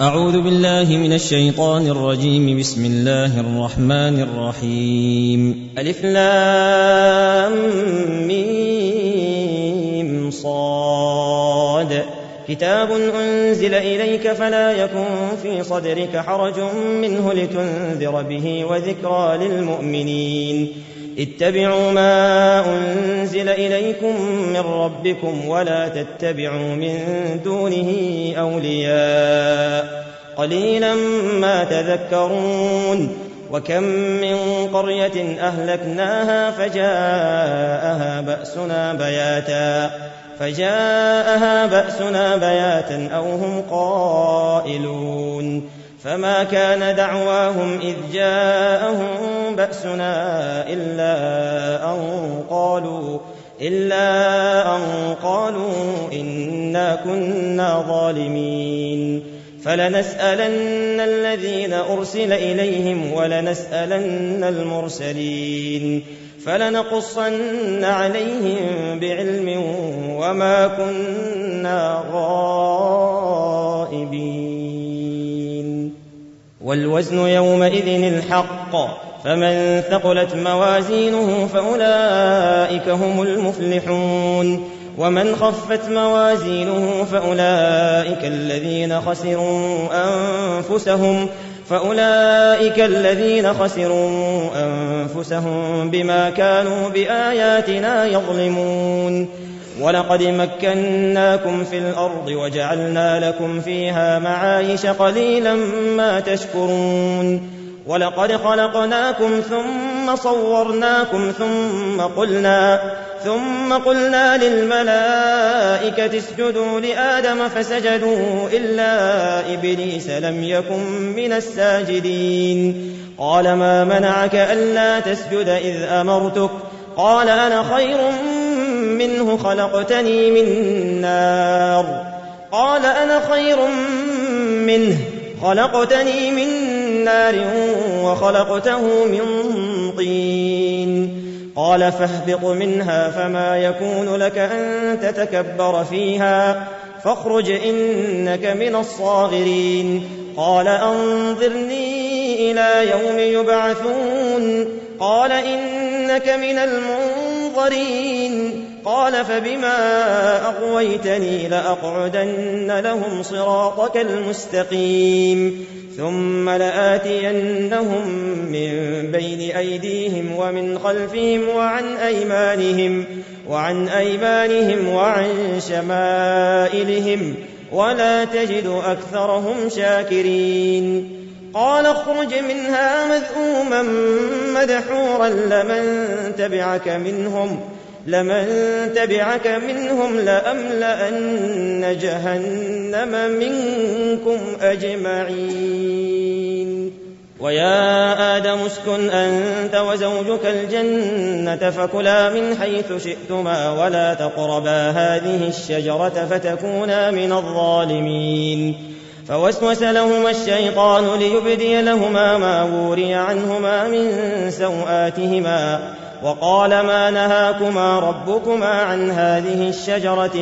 أعوذ بالله من الشيطان الرجيم. بسم الله الرحمن الرحيم. ألف لام ميم صاد. كتاب أنزل إليك فلا يكن في صدرك حرج منه لتنذر به وذكرى للمؤمنين. اتبعوا ما أنزل إليكم من ربكم ولا تتبعوا من دونه أولياء قليلا ما تذكرون. وكم من قرية أهلكناها فجاءها بأسنا بياتا أو هم قائلون. فما كان دعواهم إذ جاءهم بأسنا إلا أن قالوا إنا كنا ظالمين. فلنسألن الذين أرسل إليهم ولنسألن المرسلين فلنقصن عليهم بعلم وما كنا غائبين. والوزن يومئذ الحق فمن ثقلت موازينه فأولئك هم المفلحون ومن خفت موازينه فأولئك الذين خسروا أنفسهم بما كانوا بآياتنا يظلمون. ولقد مكناكم في الأرض وجعلنا لكم فيها معايش قليلا ما تشكرون. ولقد خلقناكم ثم صورناكم ثم قلنا للملائكة اسجدوا لآدم فسجدوا إلا إبليس لم يكن من الساجدين. قال ما منعك ألا تسجد إذ أمرتك؟ قال أنا خير منه خلقتني من نار وخلقته من طين. قال فاهبط منها فما يكون لك أن تتكبر فيها فاخرج إنك من الصاغرين. قال أنظرني إلى يوم يبعثون. قال إنك من المنظرين. قال فبما أغويتني لأقعدن لهم صراطك المستقيم ثم لآتينهم من بين أيديهم ومن خلفهم وعن أيمانهم وعن شمائلهم ولا تجد أكثرهم شاكرين. قال اخرج منها مذءوما مدحورا لمن تبعك منهم لأملأن جهنم منكم أجمعين. ويا آدم اسكن أنت وزوجك الجنة فكلا من حيث شئتما ولا تقربا هذه الشجرة فتكونا من الظالمين. فوسوس لهما الشيطان ليبدي لهما ما وري عنهما من سوآتهما وقال ما نهاكما ربكما عن هذه الشجرة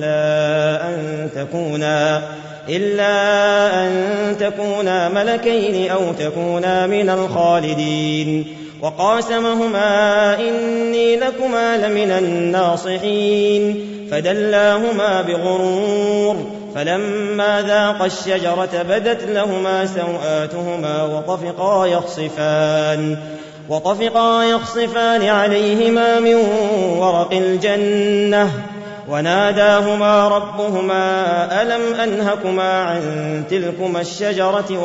إلا أن تكونا ملكين أو تكونا من الخالدين. وقاسمهما إني لكما لمن الناصحين فدلاهما بغرور. فلما ذاقا الشجرة بدت لهما سوآتهما وطفقا يخصفان عليهما من ورق الجنة وناداهما ربهما ألم أنهكما عن تلكما الشجرة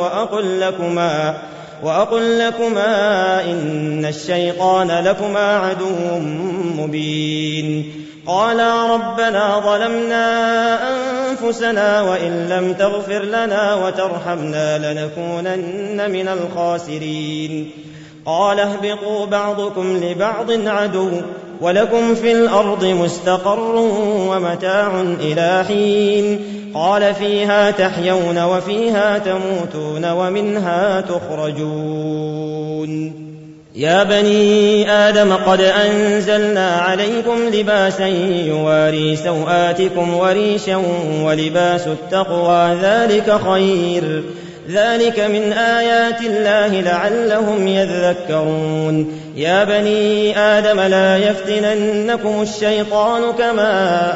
وأقل لكما إن الشيطان لكما عدو مبين. قالا ربنا ظلمنا أنفسنا وإن لم تغفر لنا وترحمنا لنكونن من الخاسرين. قال اهبطوا بعضكم لبعض عدو ولكم في الأرض مستقر ومتاع إلى حين. قال فيها تحيون وفيها تموتون ومنها تخرجون. يا بني آدم قد أنزلنا عليكم لباسا يواري سوآتكم وريشا ولباس التقوى ذلك خير ذلك من آيات الله لعلهم يذكرون يا بني آدم لا يفتننكم الشيطان كما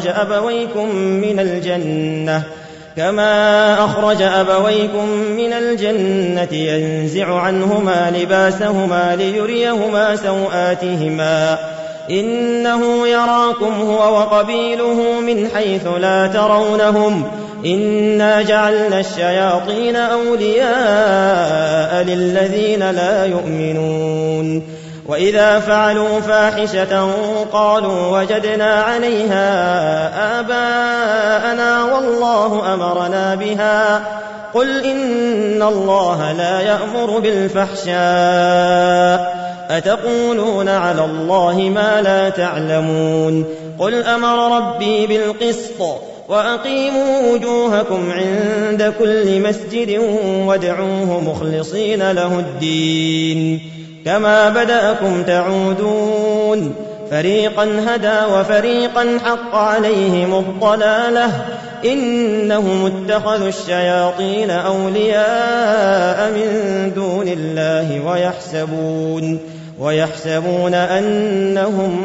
أخرج أبويكم من الجنة ينزع عنهما لباسهما ليريهما سوآتهما إنه يراكم هو وقبيله من حيث لا ترونهم إنا جعلنا الشياطين أولياء للذين لا يؤمنون وإذا فعلوا فاحشة قالوا وجدنا عليها آباءنا والله أمرنا بها قل إن الله لا يأمر بالفحشاء أتقولون على الله ما لا تعلمون قل أمر ربي بالقسط وأقيموا وجوهكم عند كل مسجد وادعوه مخلصين له الدين كما بدأكم تعودون فريقا هدى وفريقا حق عليهم الضلالة إنهم اتخذوا الشياطين أولياء من دون الله ويحسبون أنهم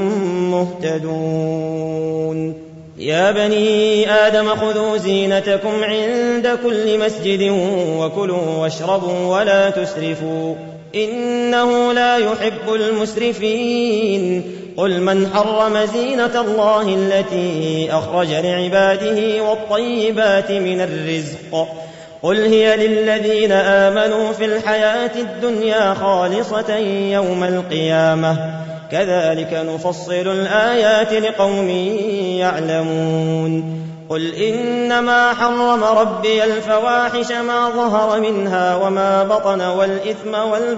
مهتدون يا بني آدم خذوا زينتكم عند كل مسجد وكلوا واشربوا ولا تسرفوا إنه لا يحب المسرفين قل من حرم زينة الله التي أخرج لعباده والطيبات من الرزق قل هي للذين آمنوا في الحياة الدنيا خالصة يوم القيامة كذلك نفصل الآيات لقوم يعلمون قل إنما حرم ربي الفواحش ما ظهر منها وما بطن والإثم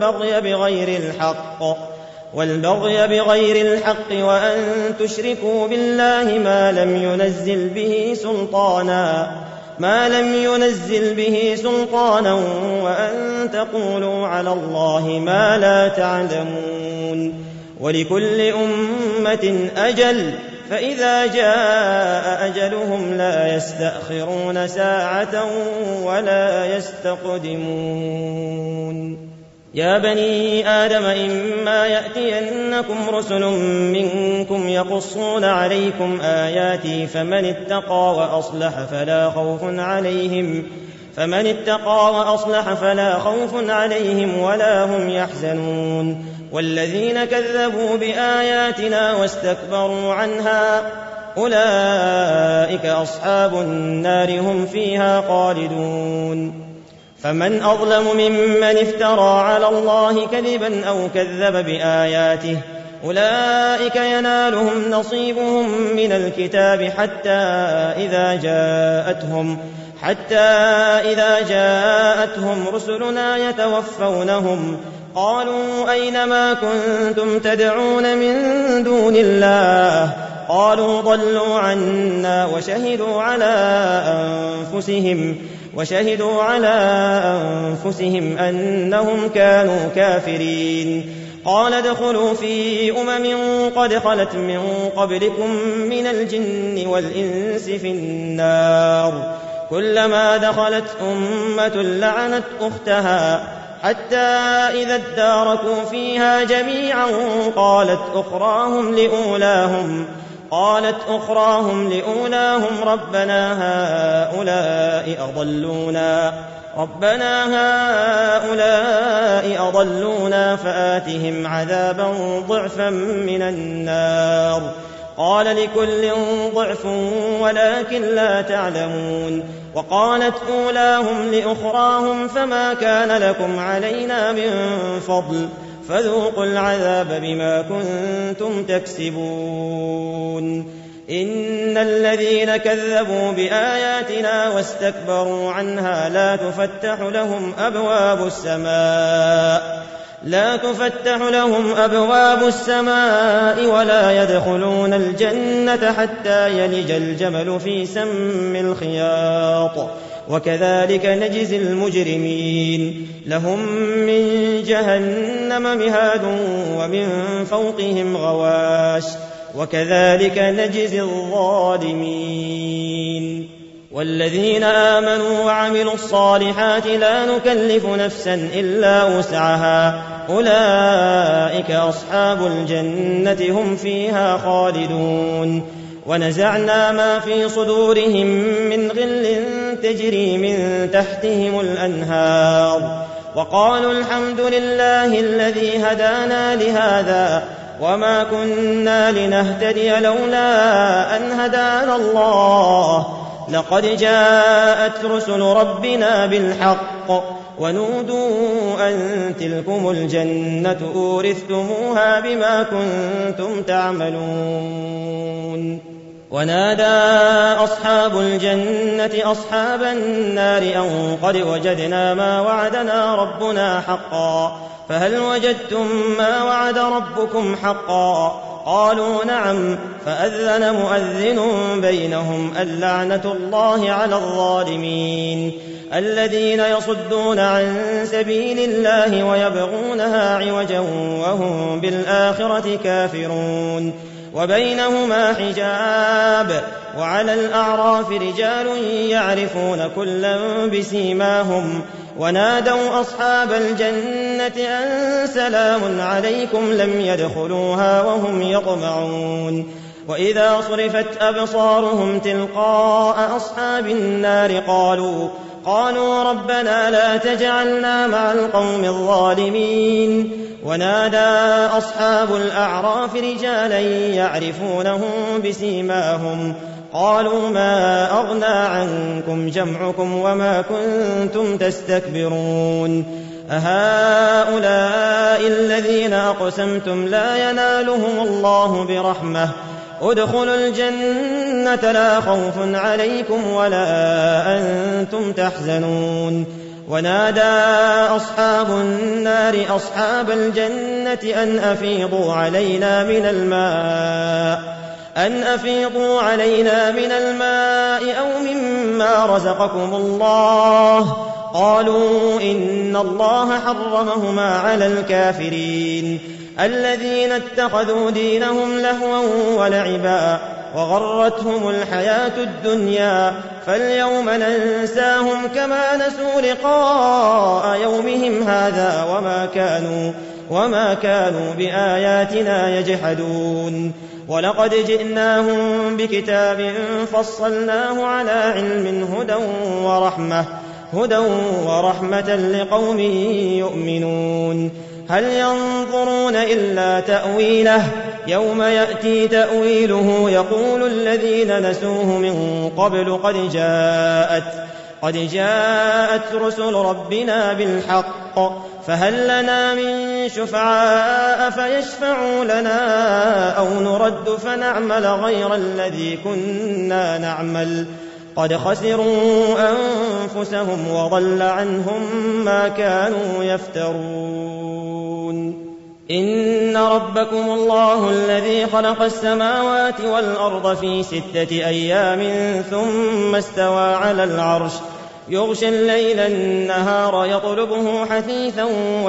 والبغي بغير الحق وأن تشركوا بالله ما لم ينزل به سلطانا وأن تقولوا على الله ما لا تعلمون ولكل أمة أجل فإذا جاء أجلهم لا يستأخرون ساعة ولا يستقدمون يا بني آدم إما يأتينكم رسل منكم يقصون عليكم آياتي فمن اتقى وأصلح فلا خوف عليهم ولا هم يحزنون والذين كذبوا بآياتنا واستكبروا عنها أولئك أصحاب النار هم فيها خالدون فمن أظلم ممن افترى على الله كذبا أو كذب بآياته أولئك ينالهم نصيبهم من الكتاب حتى إذا جاءتهم رسلنا يتوفونهم قالوا أين ما كنتم تدعون من دون الله قالوا ضلوا عنا وشهدوا على أنفسهم أنهم كانوا كافرين قال ادخلوا في قد خلت من قبلكم من الجن والإنس في النار كلما دخلت أمة لعنت أختها حتى إذا اداركوا فيها جميعا قالت أخراهم لأولاهم ربنا هؤلاء أضلونا فآتهم عذابا ضعفا من النار قال لكل ضعف ولكن لا تعلمون وقالت أولاهم لأخراهم فما كان لكم علينا من فضل فذوقوا العذاب بما كنتم تكسبون إن الذين كذبوا بآياتنا واستكبروا عنها لا تفتح لهم أبواب السماء ولا يدخلون الجنة حتى يلج الجمل في سم الخياط وكذلك نجزي المجرمين لهم من جهنم مهاد ومن فوقهم غواش وكذلك نجزي الظالمين والذين آمنوا وعملوا الصالحات لا نكلف نفسا إلا وسعها أولئك أصحاب الجنة هم فيها خالدون ونزعنا ما في صدورهم من غل تجري من تحتهم الأنهار وقالوا الحمد لله الذي هدانا لهذا وما كنا لنهتدي لولا أن هدانا الله لقد جاءت رسل ربنا بالحق ونودوا أن تلكم الجنة أورثتموها بما كنتم تعملون ونادى أصحاب الجنة أصحاب النار أن قد وجدنا ما وعدنا ربنا حقا فهل وجدتم ما وعد ربكم حقا قالوا نعم فأذن مؤذن بينهم اللعنة الله على الظالمين الذين يصدون عن سبيل الله ويبغونها عوجا وهم بالآخرة كافرون وبينهما حجاب وعلى الأعراف رجال يعرفون كلا بسيماهم ونادوا أصحاب الجنة أن سلام عليكم لم يدخلوها وهم يطمعون وإذا صرفت أبصارهم تلقاء أصحاب النار قالوا ربنا لا تجعلنا مع القوم الظالمين ونادى أصحاب الأعراف رجالا يعرفونهم بسيماهم قالوا ما أغنى عنكم جمعكم وما كنتم تستكبرون أهؤلاء الذين أقسمتم لا ينالهم الله برحمة ادخلوا الجنة لا خوف عليكم ولا أنتم تحزنون ونادى أصحاب النار أصحاب الجنة أن أفيضوا علينا من الماء أو مما رزقكم الله قالوا إن الله حرمهما على الكافرين الذين اتخذوا دينهم لهوا ولعبا وغرتهم الحياة الدنيا فاليوم ننساهم كما نسوا لقاء يومهم هذا وما كانوا بآياتنا يجحدون ولقد جئناهم بكتاب فصلناه على علم هدى ورحمة لقوم يؤمنون هل ينظرون إلا تأويله يوم يأتي تأويله يقول الذين نسوه من قبل قد جاءت رسل ربنا بالحق فهل لنا من شفعاء فيشفعوا لنا أو نرد فنعمل غير الذي كنا نعمل قد خسروا أنفسهم وضل عنهم ما كانوا يفترون إن ربكم الله الذي خلق السماوات والأرض في 6 أيام ثم استوى على العرش يغشي الليل النهار يطلبه حثيثا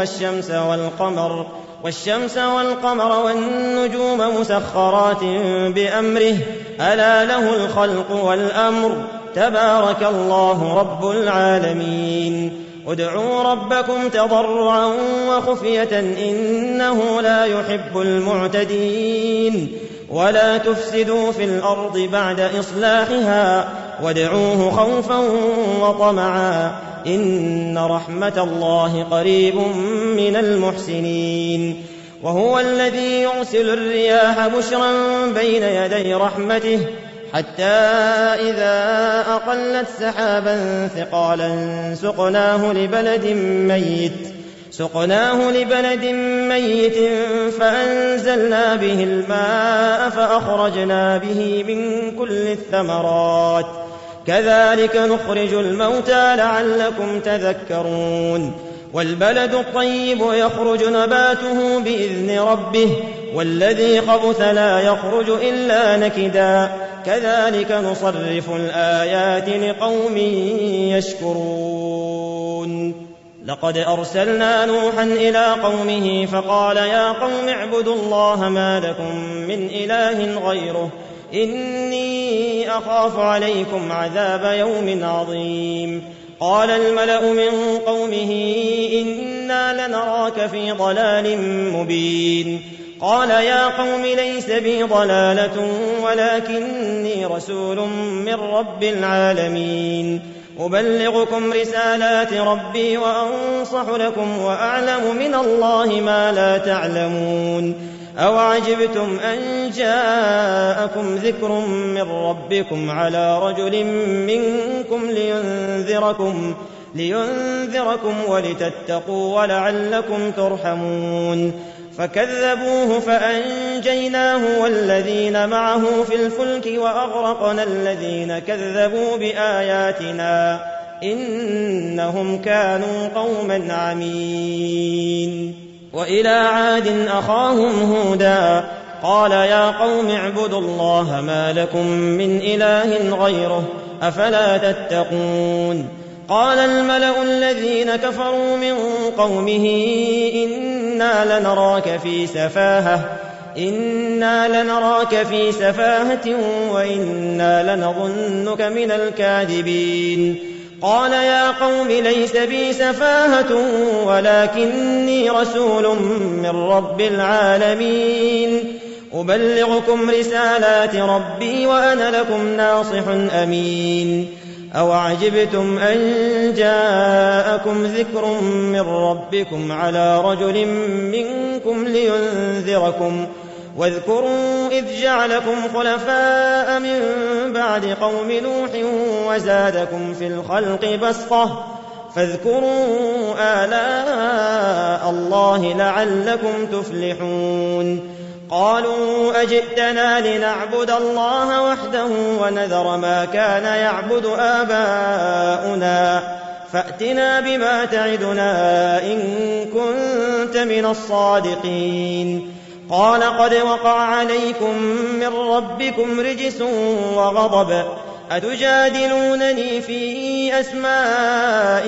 والشمس والقمر والنجوم مسخرات بأمره ألا له الخلق والأمر تبارك الله رب العالمين ادعوا ربكم تضرعا وخفية إنه لا يحب المعتدين ولا تفسدوا في الأرض بعد إصلاحها وادعوه خوفا وطمعا إن رحمة الله قريب من المحسنين وهو الذي يرسل الرياح بشرا بين يدي رحمته حتى إذا أقلت سحابا ثقالا سقناه لبلد ميت فأنزلنا به الماء فأخرجنا به من كل الثمرات كذلك نخرج الموتى لعلكم تذكرون والبلد الطيب يخرج نباته بإذن ربه والذي خبث لا يخرج إلا نكدا كذلك نصرف الآيات لقوم يشكرون لقد أرسلنا نوحا إلى قومه فقال يا قوم اعبدوا الله ما لكم من إله غيره إني أخاف عليكم عذاب يوم عظيم قال الملأ من قومه إنا لنراك في ضلال مبين قال يا قوم ليس بي ضلالة ولكني رسول من رب العالمين أبلغكم رسالات ربي وأنصح لكم وأعلم من الله ما لا تعلمون أوعجبتم أن جاءكم ذكر من ربكم على رجل منكم لينذركم ولتتقوا ولعلكم ترحمون فكذبوه فأنجيناه والذين معه في الفلك وأغرقنا الذين كذبوا بآياتنا إنهم كانوا قوما عمين وإلى عاد أخاهم هودا قال يا قوم اعبدوا الله ما لكم من إله غيره أفلا تتقون قال الملأ الذين كفروا من قومه إنا لنراك في سفاهة وإنا لنظنك من الكاذبين قال يا قوم ليس بي سفاهة ولكني رسول من رب العالمين أبلغكم رسالات ربي وأنا لكم ناصح أمين أوعجبتم أن جاءكم ذكر من ربكم على رجل منكم لينذركم واذكروا إذ جعلكم خلفاء من بعد قوم نوح وزادكم في الخلق بسطة فاذكروا آلاء الله لعلكم تفلحون قالوا أجئتنا لنعبد الله وحده ونذر ما كان يعبد آباؤنا فأتنا بما تعدنا إن كنت من الصادقين قال قد وقع عليكم من ربكم رجس وغضب أتجادلونني في أسماء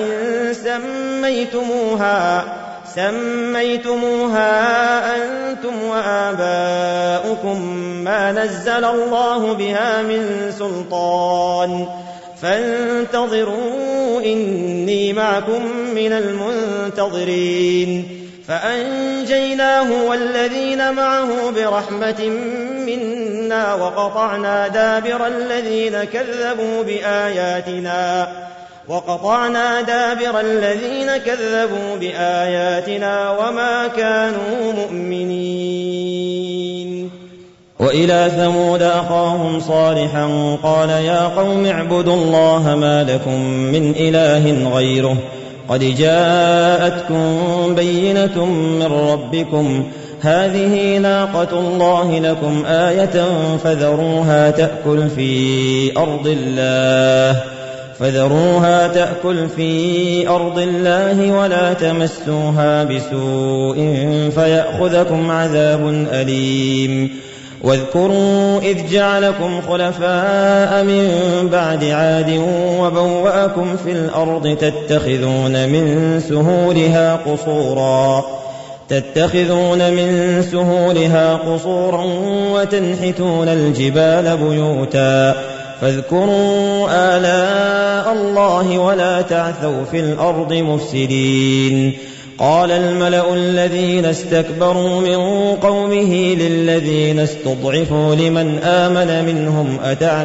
سميتموها أنتم وآباؤكم ما نزل الله بها من سلطان فانتظروا إني معكم من المنتظرين فأنجيناه والذين معه برحمة منا وقطعنا دابر الذين كذبوا بآياتنا وما كانوا مؤمنين وإلى ثمود أخاهم صالحا قال يا قوم اعبدوا الله ما لكم من إله غيره قد جاءتكم بينة من ربكم هذه ناقة الله لكم آية فذروها تأكل في أرض الله ولا تمسوها بسوء فيأخذكم عذاب أليم واذكروا إذ جعلكم خلفاء من بعد عاد وبوأكم في الأرض تتخذون من سهولها قصورا وتنحتون الجبال بيوتا فاذكروا آلاء الله ولا تعثوا في الأرض مفسدين قال الملأ الذين استكبروا من قومه للذين استضعفوا لمن آمن منهم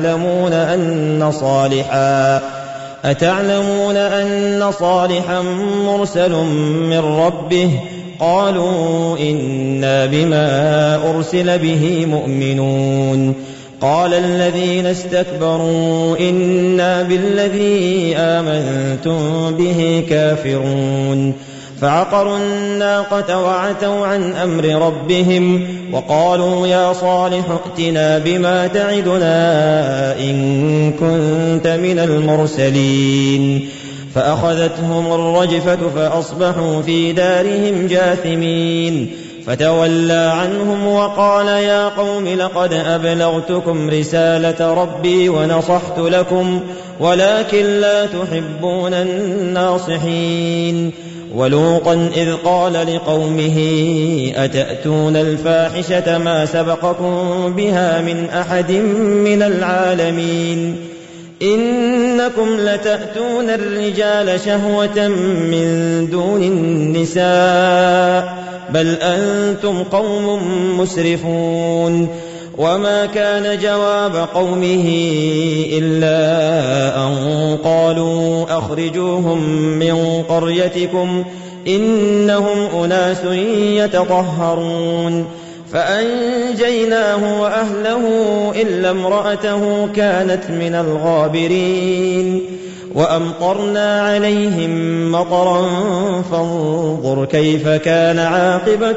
أتعلمون أن صالحا مرسل من ربه قالوا إنا بما أرسل به مؤمنون قال الذين استكبروا إنا بالذي آمنتم به كافرون فعقروا الناقة وعتوا عن أمر ربهم وقالوا يا صالح ائتنا بما تعدنا إن كنت من المرسلين فأخذتهم الرجفة فأصبحوا في دارهم جاثمين فتولى عنهم وقال يا قوم لقد أبلغتكم رسالة ربي ونصحت لكم ولكن لا تحبون الناصحين. ولوطا إذ قال لقومه أتأتون الفاحشة ما سبقكم بها من أحد من العالمين إنكم لتأتون الرجال شهوة من دون النساء بل أنتم قوم مسرفون. وما كان جواب قومه إلا أن قالوا أخرجوهم من قريتكم إنهم أناس يتطهرون. فأنجيناه وأهله إلا امرأته كانت من الغابرين. وأمطرنا عليهم مطرا فانظر كيف كان عاقبة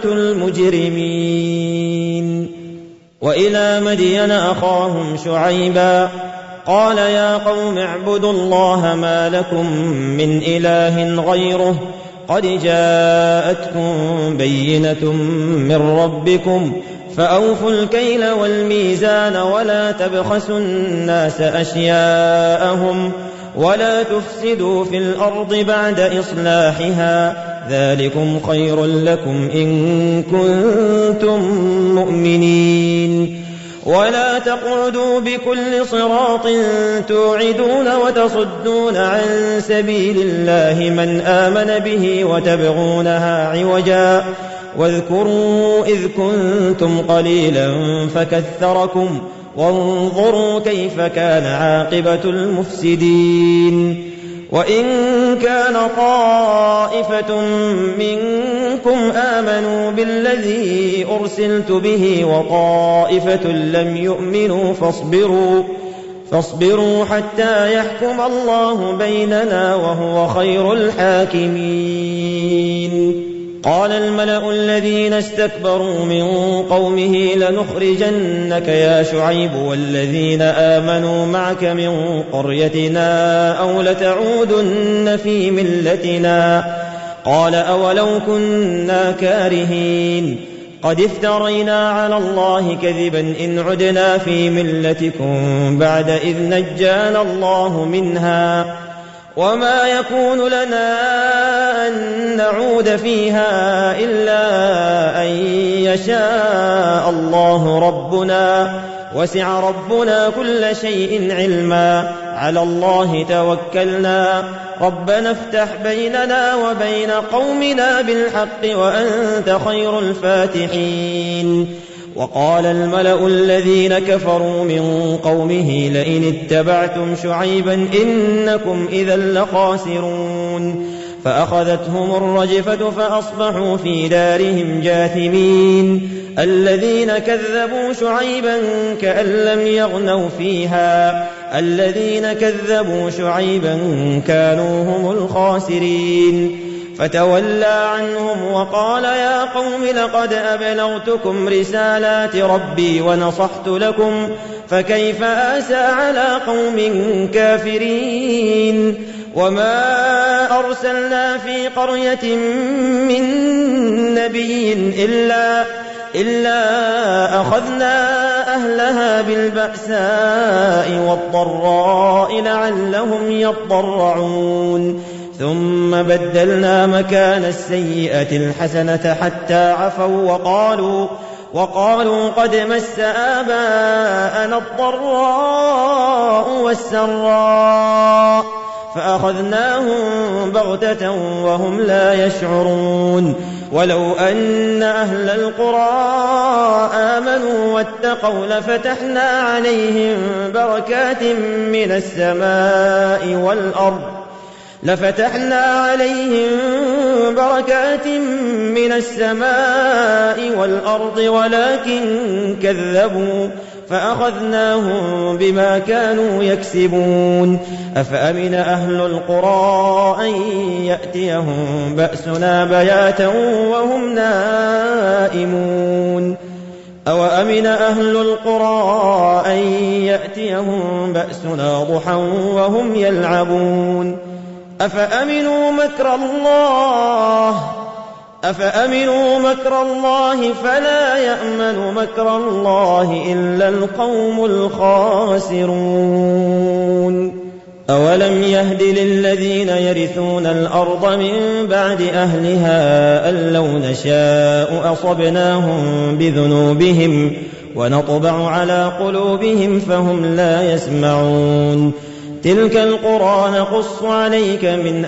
المجرمين. وإلى مدين أخاهم شعيبا قال يا قوم اعبدوا الله ما لكم من إله غيره قد جاءتكم بينة من ربكم فأوفوا الكيل والميزان ولا تبخسوا الناس أشياءهم ولا تفسدوا في الأرض بعد إصلاحها ذلكم خير لكم إن كنتم مؤمنين. ولا تقعدوا بكل صراط توعدون وتصدون عن سبيل الله من آمن به وتبغونها عوجا واذكروا إذ كنتم قليلا فكثركم وانظروا كيف كان عاقبة المفسدين. وإن كان طائفة منكم آمنوا بالذي أرسلت به وطائفة لم يؤمنوا فاصبروا حتى يحكم الله بيننا وهو خير الحاكمين. قال الملأ الذين استكبروا من قومه لنخرجنك يا شعيب والذين آمنوا معك من قريتنا أو لتعودن في ملتنا قال أولو كنا كارهين قد افترينا على الله كذبا إن عدنا في ملتكم بعد إذ نجانا الله منها وما يكون لنا أن نعود فيها إلا أن يشاء الله ربنا وسع ربنا كل شيء علما على الله توكلنا ربنا افتح بيننا وبين قومنا بالحق وأنت خير الفاتحين. وقال الملأ الذين كفروا من قومه لئن اتبعتم شعيبا إنكم إذا لخاسرون. فأخذتهم الرجفة فأصبحوا في دارهم جاثمين. الذين كذبوا شعيبا كأن لم يغنوا فيها الذين كذبوا شعيبا كانوا هم الخاسرين. فتولى عنهم وقال يا قوم لقد أبلغتكم رسالات ربي ونصحت لكم فكيف آسى على قوم كافرين. وما أرسلنا في قرية من نبي إلا أخذنا أهلها بالبأساء والضراء لعلهم يضرعون ثم بدلنا مكان السيئة الحسنة حتى عفوا وقالوا قد مس آباءنا الضراء والسراء فأخذناهم بغتة وهم لا يشعرون. ولو أن أهل القرى آمنوا واتقوا لفتحنا عليهم بركات من السماء والأرض ولكن كذبوا فأخذناهم بما كانوا يكسبون. أفأمن أهل القرى أن يأتيهم بأسنا بياتا وهم نائمون أوأمن أهل القرى أن يأتيهم بأسنا ضحى وهم يلعبون أفأمنوا مكر الله أفأمنوا مكر الله فلا يأمن مكر الله إلا القوم الخاسرون أولم يهد للذين يرثون الأرض من بعد أهلها أن لو نشاء أصبناهم بذنوبهم ونطبع على قلوبهم فهم لا يسمعون تلك القرى نقص عليك من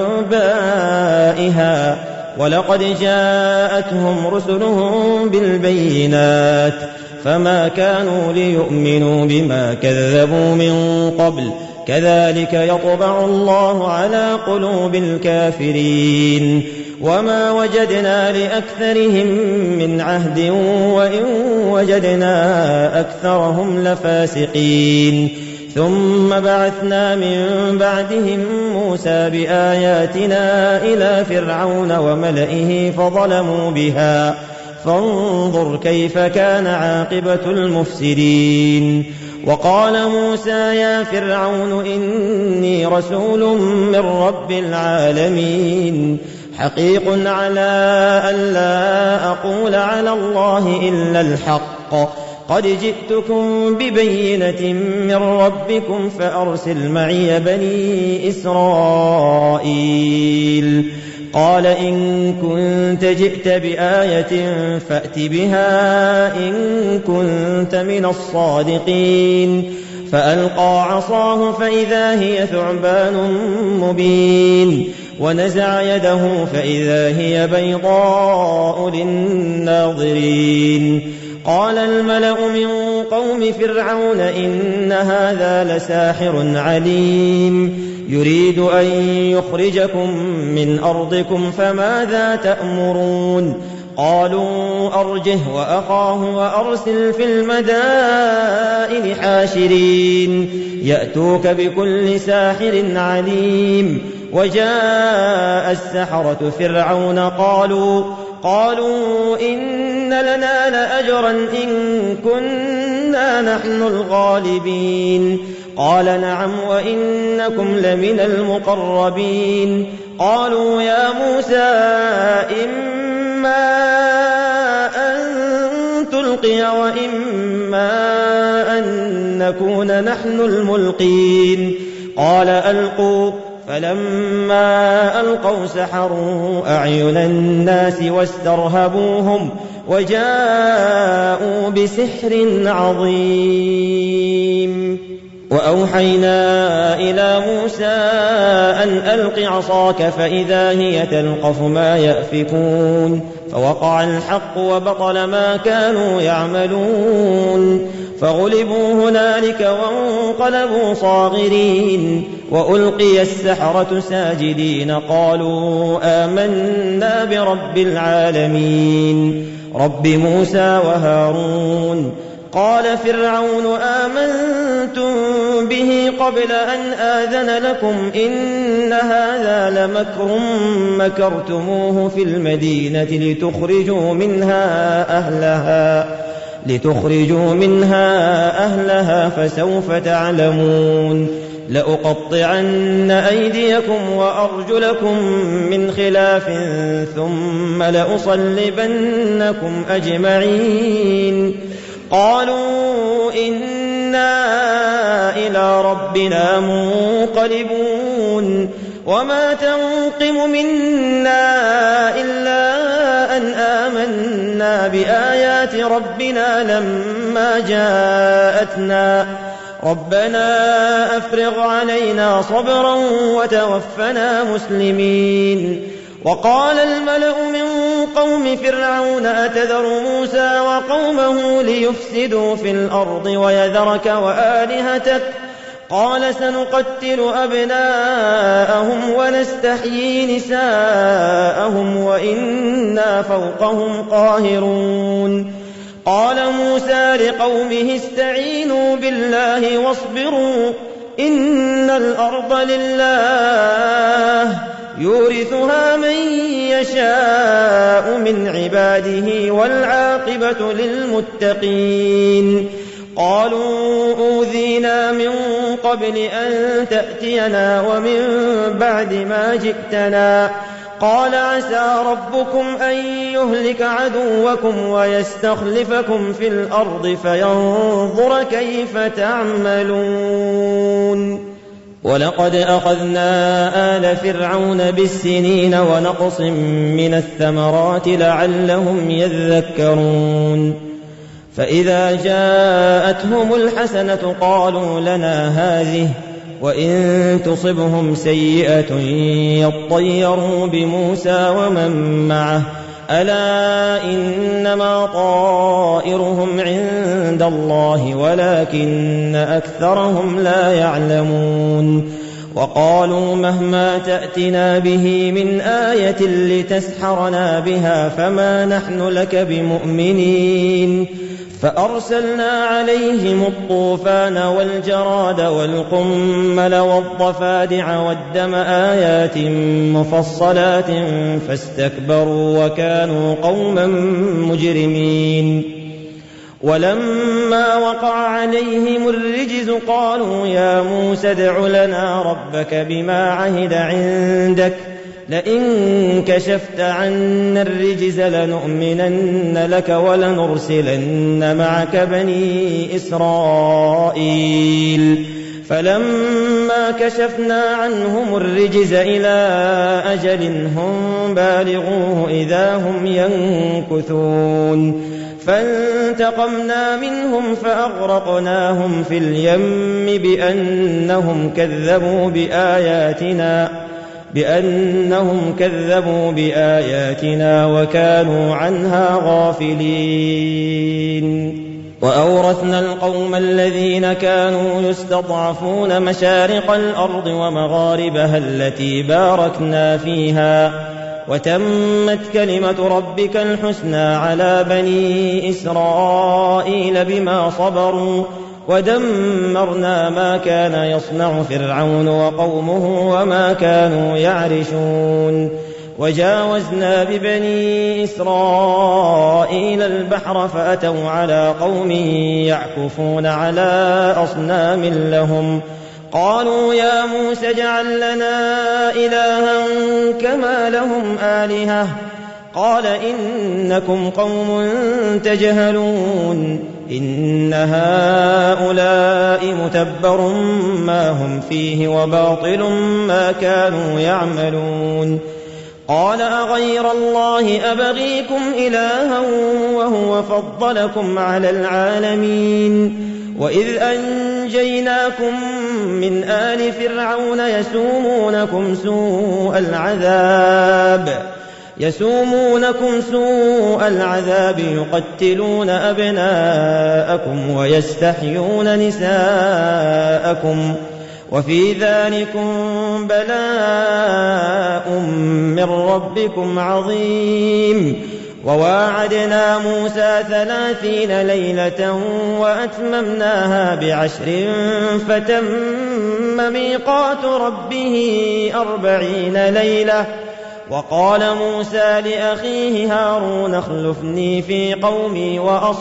أنبائها ولقد جاءتهم رسلهم بالبينات فما كانوا ليؤمنوا بما كذبوا من قبل كذلك يطبع الله على قلوب الكافرين وما وجدنا لأكثرهم من عهد وإن وجدنا أكثرهم لفاسقين ثم بعثنا من بعدهم موسى بآياتنا إلى فرعون وملئه فظلموا بها فانظر كيف كان عاقبة المفسدين وقال موسى يا فرعون إني رسول من رب العالمين حقيق على أن لا أقول على الله إلا الحق قد جئتكم ببينة من ربكم فأرسل معي بني إسرائيل قال إن كنت جئت بآية فأت بها إن كنت من الصادقين فألقى عصاه فإذا هي ثعبان مبين ونزع يده فإذا هي بيضاء للناظرين قال الملأ من قوم فرعون إن هذا لساحر عليم يريد أن يخرجكم من أرضكم فماذا تأمرون قالوا أرجه وأخاه وأرسل في المدائن حاشرين يأتوك بكل ساحر عليم وجاء السحرة فرعون قالوا إن لنا لأجرا إن كنا نحن الغالبين قال نعم وإنكم لمن المقربين قالوا يا موسى إما أن تلقي وإما أن نكون نحن الملقين قال ألقوا فلما ألقوا سحروا أعين الناس واسترهبوهم وجاءوا بسحر عظيم وأوحينا إلى موسى أن ألق عصاك فإذا هي تلقف ما يأفكون فوقع الحق وبطل ما كانوا يعملون فغلبوا هنالك وانقلبوا صاغرين وألقي السحرة ساجدين قالوا آمنا برب العالمين رب موسى وهارون قال فرعون آمنتم به قبل أن آذن لكم إن هذا لمكر مكرتموه في المدينة لتخرجوا منها أهلها فسوف تعلمون لأقطعن أيديكم وأرجلكم من خلاف ثم لأصلبنكم أجمعين قالوا إنا إلى ربنا منقلبون وما تنقم منا إلا أن آمنا بآيات ربنا لما جاءتنا ربنا أفرغ علينا صبرا وتوفنا مسلمين وقال الملأ من قوم فرعون أتذر موسى وقومه ليفسدوا في الأرض ويذرك وآلهتك قال سنقتل أبناءهم ونستحيي نساءهم وإنا فوقهم قاهرون قال موسى لقومه استعينوا بالله واصبروا إن الأرض لله يورثها من يشاء من عباده والعاقبة للمتقين قالوا أوذينا من قبل أن تأتينا ومن بعد ما جئتنا قال عسى ربكم أن يهلك عدوكم ويستخلفكم في الأرض فينظر كيف تعملون ولقد أخذنا آل فرعون بالسنين ونقص من الثمرات لعلهم يذكرون فإذا جاءتهم الحسنة قالوا لنا هذه وإن تصبهم سيئة يطيروا بموسى ومن معه ألا إنما طائرهم عند الله ولكن أكثرهم لا يعلمون وقالوا مهما تأتنا به من آية لتسحرنا بها فما نحن لك بمؤمنين فأرسلنا عليهم الطوفان والجراد والقمل والضفادع والدم آيات مفصلات فاستكبروا وكانوا قوما مجرمين ولما وقع عليهم الرجز قالوا يا موسى ادع لنا ربك بما عهد عندك لئن كشفت عنا الرجز لنؤمنن لك ولنرسلن معك بني إسرائيل فلما كشفنا عنهم الرجز إلى أجل هم بالغوه إذا هم ينكثون فانتقمنا منهم فأغرقناهم في اليم بأنهم كذبوا بآياتنا وكانوا عنها غافلين وأورثنا القوم الذين كانوا يستضعفون مشارق الأرض ومغاربها التي باركنا فيها وتمت كلمة ربك الحسنى على بني إسرائيل بما صبروا ودمرنا ما كان يصنع فرعون وقومه وما كانوا يعرشون وجاوزنا ببني إسرائيل البحر فأتوا على قوم يعكفون على أصنام لهم قالوا يا موسى اجعل لنا إلها كما لهم آلهة قال إنكم قوم تجهلون إن هؤلاء متبر ما هم فيه وباطل ما كانوا يعملون قال أغير الله أبغيكم إلها وهو فضلكم على العالمين وإذ أنجيناكم من آل فرعون يسومونكم سوء العذاب يقتلون أبناءكم ويستحيون نساءكم وفي ذلكم بلاء من ربكم عظيم وواعدنا موسى 30 ليلة وأتممناها ب10 فتم ميقات ربه 40 ليلة وقال موسى لأخيه هارون اخلفني في قومي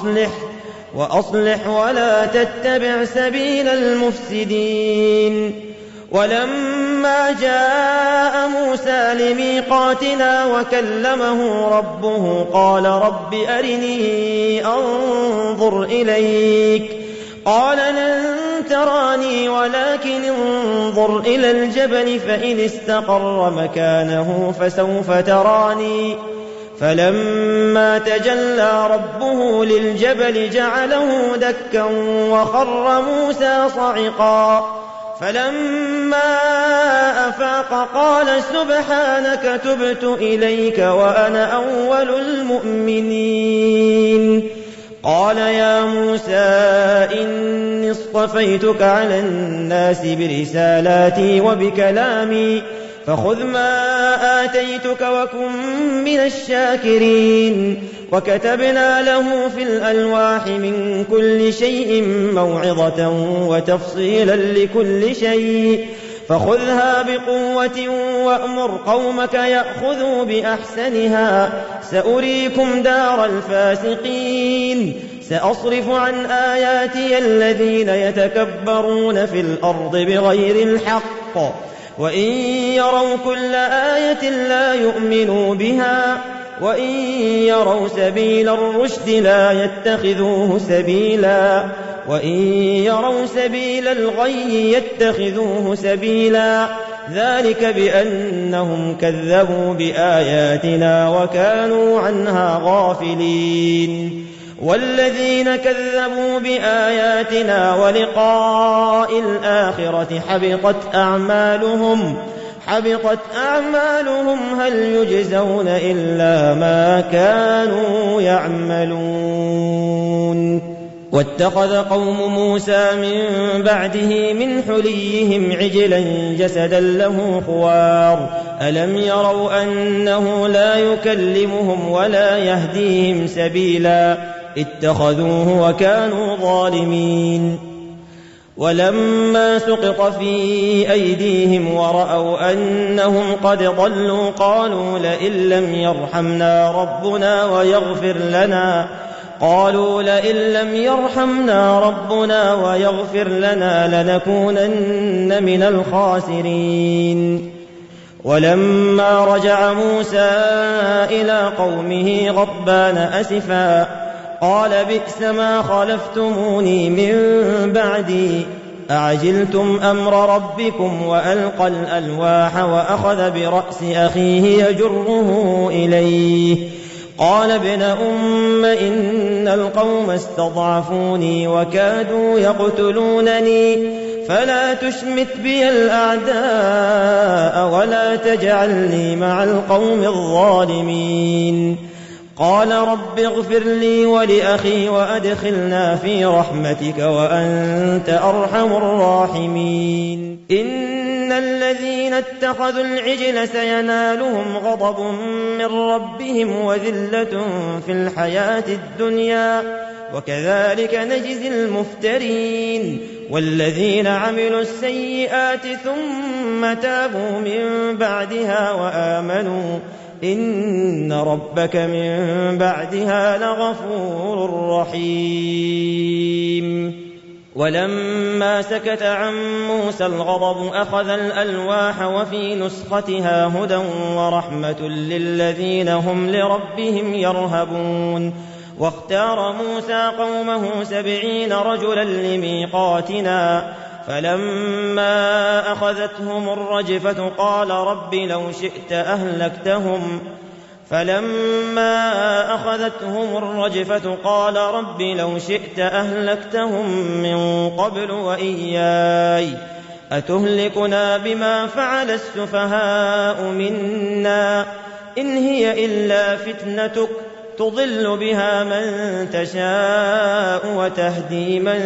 وأصلح ولا تتبع سبيل المفسدين ولما جاء موسى لميقاتنا وكلمه ربه قال رب أرني أنظر إليك قال لن تراني ولكن انظر إلى الجبل فإن استقر مكانه فسوف تراني فلما تجلى ربه للجبل جعله دكا وخر موسى صعقا فلما أفاق قال سبحانك تبت إليك وأنا أول المؤمنين قال يا موسى إني اصطفيتك على الناس برسالاتي وبكلامي فخذ ما آتيتك وكن من الشاكرين وكتبنا له في الألواح من كل شيء موعظة وتفصيلا لكل شيء فخذها بقوة وأمر قومك يأخذوا بأحسنها سأريكم دار الفاسقين سأصرف عن آياتي الذين يتكبرون في الأرض بغير الحق وإن يروا كل آية لا يؤمنوا بها وإن يروا سبيل الرشد لا يتخذوه سبيلا وإن يروا سبيل الغي يتخذوه سبيلا ذلك بأنهم كذبوا بآياتنا وكانوا عنها غافلين والذين كذبوا بآياتنا ولقاء الآخرة حبطت أعمالهم هل يجزون إلا ما كانوا يعملون واتخذ قوم موسى من بعده من حليهم عجلا جسدا له خوار ألم يروا أنه لا يكلمهم ولا يهديهم سبيلا اتخذوه وكانوا ظالمين ولما سقط في أيديهم ورأوا أنهم قد ضلوا قالوا لئن لم يرحمنا ربنا ويغفر لنا لنكونن من الخاسرين ولما رجع موسى إلى قومه غضبان أسفا قال بئس ما خلفتموني من بعدي أعجلتم أمر ربكم وألقى الألواح وأخذ برأس أخيه يجره إليه قال ابن أم إن القوم استضعفوني وكادوا يقتلونني فلا تشمت بي الأعداء ولا تجعلني مع القوم الظالمين قال رب اغفر لي ولأخي وأدخلنا في رحمتك وأنت أرحم الراحمين إن الذين اتخذوا العجل سينالهم غضب من ربهم وذلة في الحياة الدنيا وكذلك نجزي المفترين والذين عملوا السيئات ثم تابوا من بعدها وآمنوا إن ربك من بعدها لغفور رحيم ولما سكت عن موسى الغضب أخذ الألواح وفي نسختها هدى ورحمة للذين هم لربهم يرهبون واختار موسى قومه 70 رجلا لميقاتنا فلما أخذتهم الرجفة قال رب لو شئت أهلكتهم من قبل وإياي أتهلكنا بما فعل السفهاء منا إن هي إلا فتنتك تضل بها من تشاء وتهدي من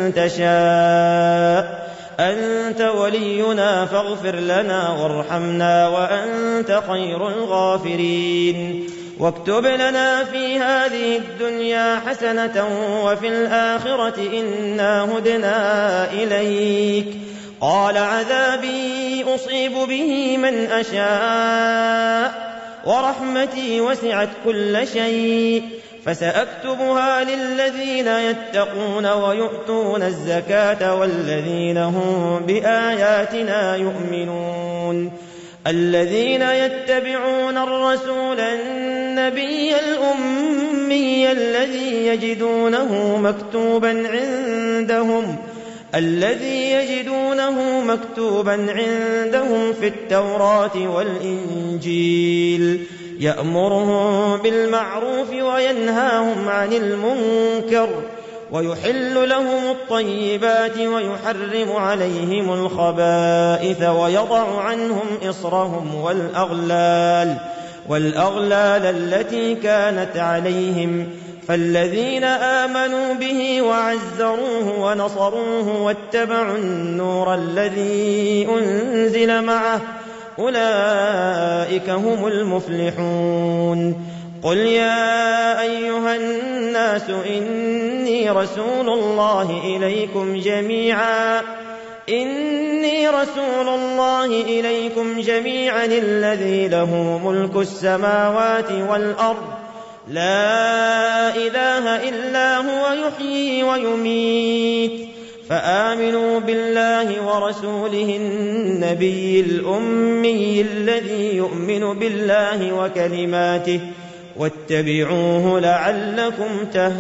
تشاء أنت ولينا فاغفر لنا وارحمنا وأنت خير الغافرين واكتب لنا في هذه الدنيا حسنة وفي الآخرة إنا هدنا إليك قال عذابي أصيب به من أشاء ورحمتي وسعت كل شيء فسأكتبها للذين يتقون ويؤتون الزكاة والذين هم بآياتنا يؤمنون الذين يتبعون الرسول النبي الأمي الذي يجدونه مكتوبا عندهم في التوراة والإنجيل يأمرهم بالمعروف وينهاهم عن المنكر ويحل لهم الطيبات ويحرم عليهم الخبائث ويضع عنهم إصرهم والأغلال التي كانت عليهم فالذين آمنوا به وعزروه ونصروه واتبعوا النور الذي أنزل معه أولئك هم المفلحون قل يا أيها الناس إني رسول الله إليكم جميعا الذي له ملك السماوات والأرض لا إله إلا هو يحيي ويميت فآمنوا بالله ورسوله النبي الأمي الذي يؤمن بالله وكلماته واتبعوه لعلكم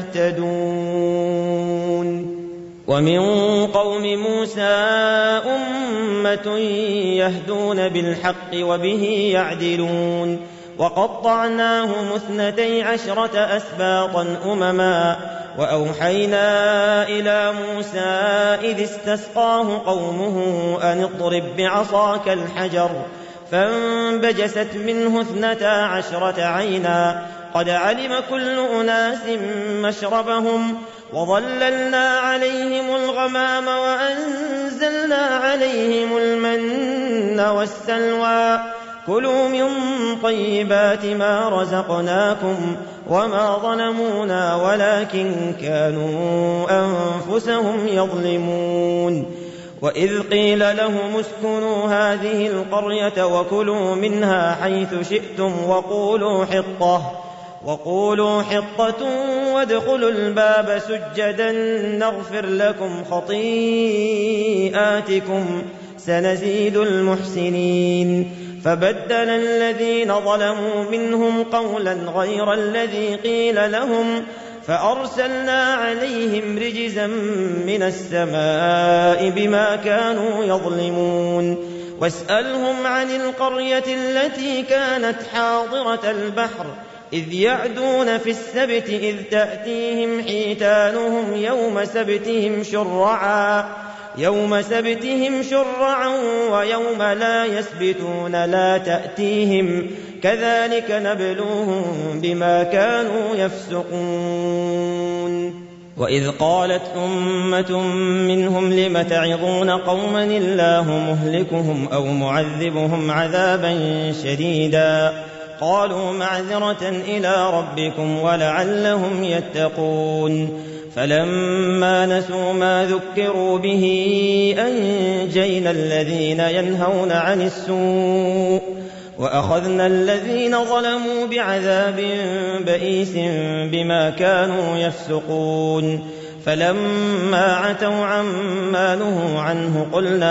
تهتدون. ومن قوم موسى أمة يهدون بالحق وبه يعدلون وقطعناهم 12 أسباطا أمما وأوحينا إلى موسى إذ استسقاه قومه أن اضرب بعصاك الحجر فانبجست منه 12 عينا قد علم كل أناس مشربهم وظللنا عليهم الغمام وأنزلنا عليهم المن والسلوى كلوا من طيبات ما رزقناكم وما ظلمونا ولكن كانوا أنفسهم يظلمون. وإذ قيل لهم اسكنوا هذه القرية وكلوا منها حيث شئتم وقولوا حطة وادخلوا الباب سجدا نغفر لكم خطيئاتكم سنزيد المحسنين. فبدل الذين ظلموا منهم قولا غير الذي قيل لهم فأرسلنا عليهم رجزا من السماء بما كانوا يظلمون. واسألهم عن القرية التي كانت حاضرة البحر إذ يعدون في السبت إذ تأتيهم حيتانهم يوم سبتهم شرعا ويوم لا يسبتون لا تأتيهم كذلك نبلوهم بما كانوا يفسقون. وإذ قالت أمة منهم لم تعظون قوما الله مهلكهم أو معذبهم عذابا شديدا قالوا معذرة إلى ربكم ولعلهم يتقون. فلما نسوا ما ذكروا به أنجينا الذين ينهون عن السوء وأخذنا الذين ظلموا بعذاب بئيس بما كانوا يفسقون. فلما عتوا عما نهوا عنه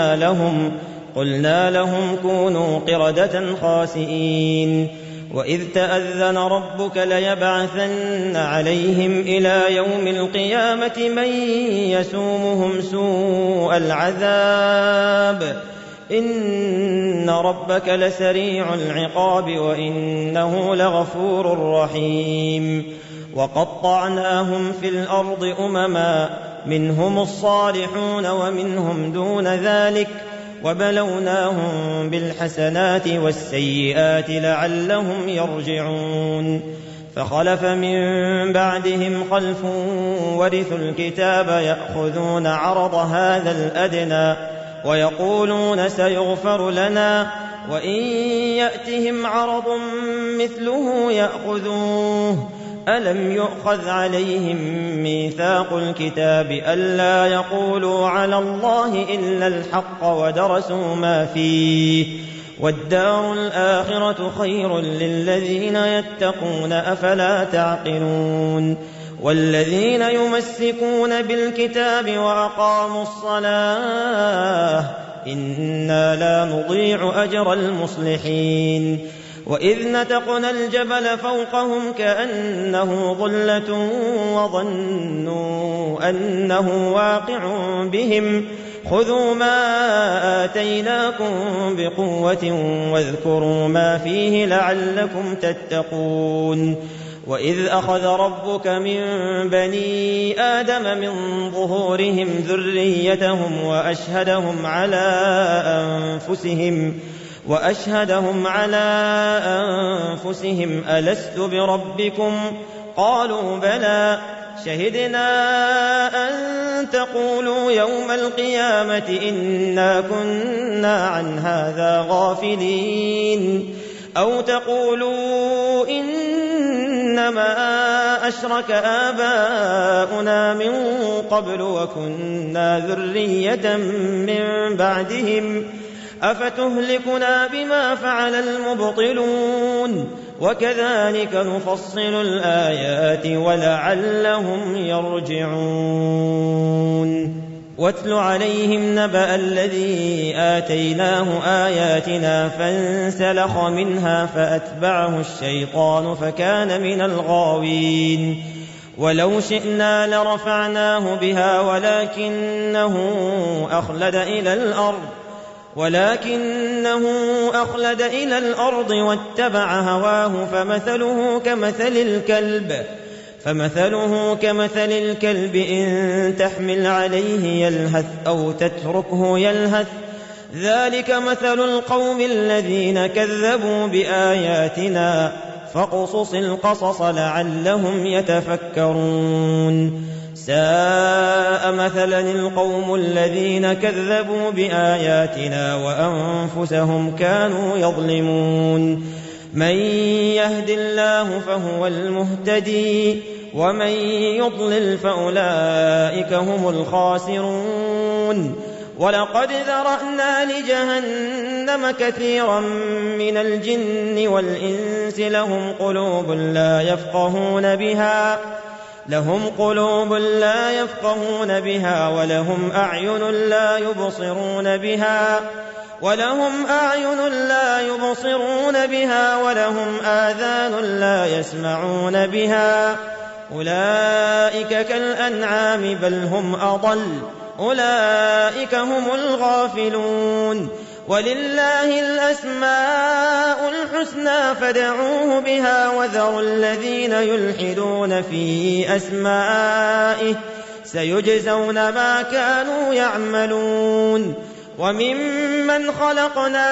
قلنا لهم كونوا قردة خاسئين. وإذ تأذن ربك ليبعثن عليهم إلى يوم القيامة من يسومهم سوء العذاب إن ربك لسريع العقاب وإنه لغفور رحيم. وقطعناهم في الأرض أمما منهم الصالحون ومنهم دون ذلك وبلوناهم بالحسنات والسيئات لعلهم يرجعون. فخلف من بعدهم خلف ورثوا الكتاب يأخذون عرض هذا الأدنى ويقولون سيغفر لنا وإن يأتهم عرض مثله يأخذوه. ألم يؤخذ عليهم ميثاق الكتاب ألا يقولوا على الله إلا الحق ودرسوا ما فيه والدار الآخرة خير للذين يتقون أفلا تعقلون. والذين يمسكون بالكتاب وأقاموا الصلاة إنا لا نضيع أجر المصلحين. وإذ نتقنا الجبل فوقهم كأنه ظلة وظنوا أنه واقع بهم خذوا ما آتيناكم بقوة واذكروا ما فيه لعلكم تتقون. وإذ أخذ ربك من بني آدم من ظهورهم ذريتهم وأشهدهم على أنفسهم ألست بربكم قالوا بلى شهدنا أن تقولوا يوم القيامة إنا كنا عن هذا غافلين أو تقولوا إنما أشرك آباؤنا من قبل وكنا ذرية من بعدهم أفتهلكنا بما فعل المبطلون وكذلك نفصل الآيات ولعلهم يرجعون. واتل عليهم نبأ الذي آتيناه آياتنا فانسلخ منها فأتبعه الشيطان فكان من الغاوين ولو شئنا لرفعناه بها ولكنه أخلد إلى الأرض واتبع هواه فمثله كمثل الكلب إن تحمل عليه يلهث أو تتركه يلهث ذلك مثل القوم الذين كذبوا بآياتنا فاقصص القصص لعلهم يتفكرون ساء مثلا القوم الذين كذبوا بآياتنا وأنفسهم كانوا يظلمون من يهد الله فهو المهتدي ومن يضلل فأولئك هم الخاسرون ولقد ذرأنا لجهنم كثيرا من الجن والإنس لهم قلوب لا يفقهون بها ولهم أعين لا يبصرون بها ولهم آذان لا يسمعون بها أولئك كالأنعام بل هم أضل أولئك هم الغافلون ولله الأسماء الحسنى فادعوه بها وذروا الذين يلحدون في أسمائه سيجزون ما كانوا يعملون وممن خلقنا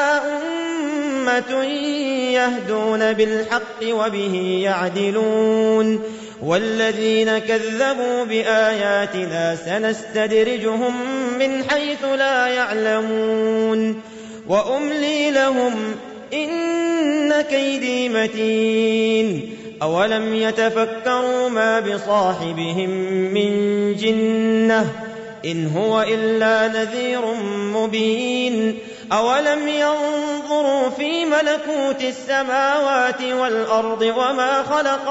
أمة يهدون بالحق وبه يعدلون والذين كذبوا بآياتنا سنستدرجهم من حيث لا يعلمون وأملي لهم إن كيدي متين أولم يتفكروا ما بصاحبهم من جنة إن هو إلا نذير مبين أولم ينظروا في ملكوت السماوات والأرض وما خلق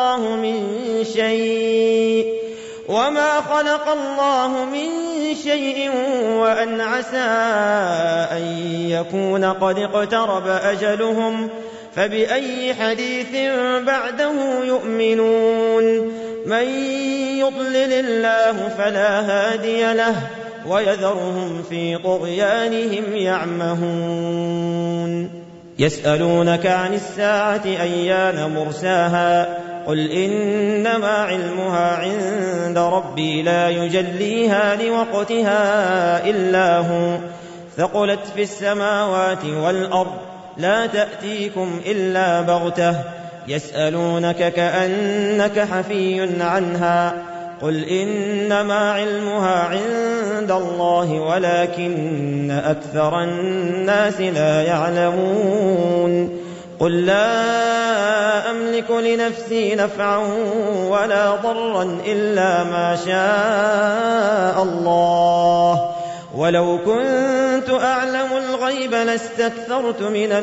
الله من شيء وأن عسى أن يكون قد اقترب أجلهم فبأي حديث بعده يؤمنون من يضلل الله فلا هادي له ويذرهم في طغيانهم يعمهون يسألونك عن الساعة أيان مرساها قل إنما علمها عند ربي لا يجليها لوقتها إلا هو ثقلت في السماوات والأرض لا تأتيكم إلا بغتة يسألونك كأنك حفي عنها قل إنما علمها عند الله ولكن أكثر الناس لا يعلمون قل لا أملك لنفسي نفعا ولا ضرا إلا ما شاء الله ولو كنت أعلم الغيب لاستكثرت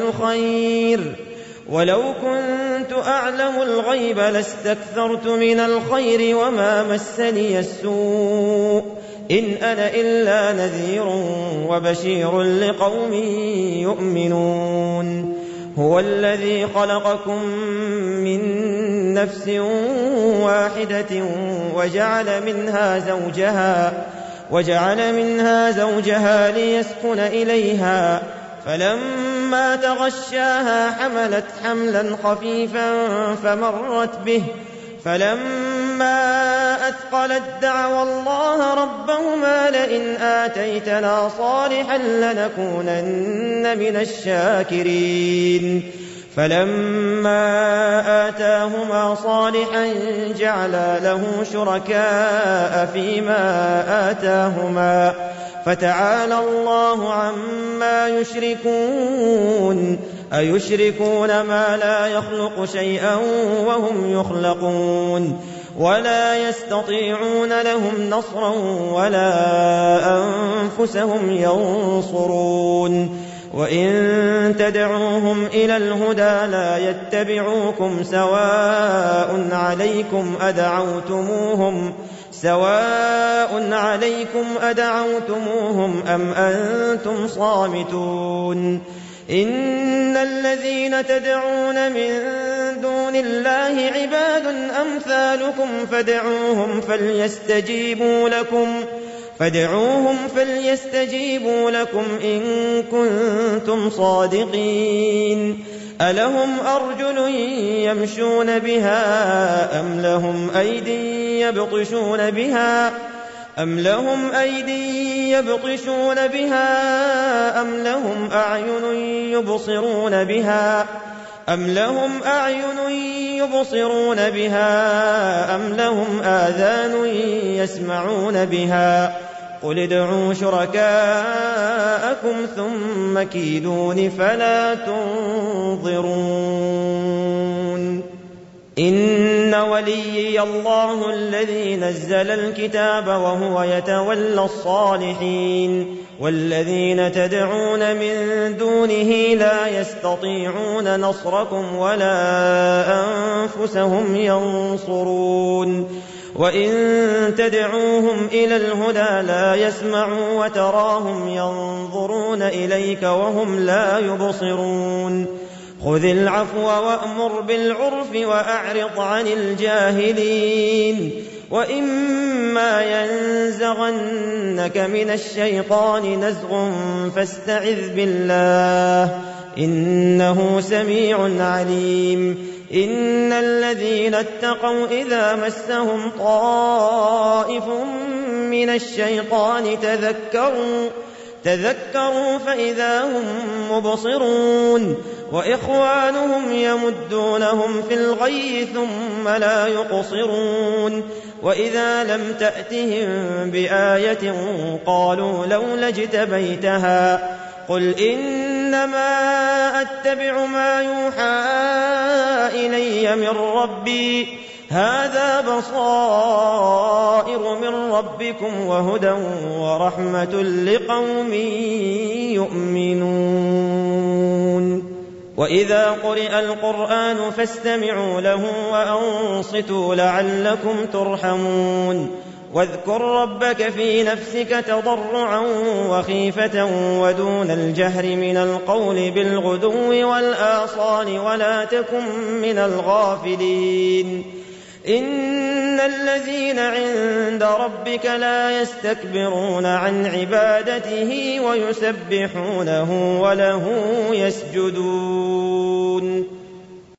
من الخير وما مسني السوء إن أنا إلا نذير وبشير لقوم يؤمنون هو الذي خلقكم من نفس واحدة وجعل منها زوجها ليسكن إليها فلما تغشاها حملت حملا خفيفا فمرت به فلما أثقلت دعوا الله ربهما لئن آتيتنا صالحا لنكونن من الشاكرين فلما آتاهما صالحا جعلا له شركاء فيما آتاهما فتعالى الله عما يشركون أيشركون ما لا يخلق شيئا وهم يخلقون ولا يستطيعون لهم نصرا ولا أنفسهم ينصرون وإن تدعوهم إلى الهدى لا يتبعوكم سواء عليكم سواء عليكم أدعوتموهم أم أنتم صامتون إن الذين تدعون من دون الله عباد أمثالكم فادعوهم فليستجيبوا لكم إن كنتم صادقين ألهم أرجل يمشون بها أم لهم أيدي يبطشون بها أم لهم أعين يبصرون بها أم لهم آذان يسمعون بها قل ادعوا شركاءكم ثم كيدون فلا تنظرون إن وليي الله الذي نزل الكتاب وهو يتولى الصالحين والذين تدعون من دونه لا يستطيعون نصركم ولا أنفسهم ينصرون وإن تدعوهم إلى الهدى لا يسمعوا وتراهم ينظرون إليك وهم لا يبصرون خذ العفو وأمر بالعرف وأعرض عن الجاهلين وإما ينزغنك من الشيطان نزغ فاستعذ بالله إنه سميع عليم إن الذين اتقوا إذا مسهم طائف من الشيطان تذكروا فإذا هم مبصرون وإخوانهم يمدونهم في الغي ثم لا يقصرون وإذا لم تأتهم بآية قالوا لولا اجتبيتها قل إنما أتبع ما يوحى إلي من ربي هذا بصائر من ربكم وهدى ورحمة لقوم يؤمنون وإذا قرئ القرآن فاستمعوا له وأنصتوا لعلكم ترحمون واذكر ربك في نفسك تضرعا وخيفة ودون الجهر من القول بالغدو والآصال ولا تكن من الغافلين إن الذين عند ربك لا يستكبرون عن عبادته ويسبحونه وله يسجدون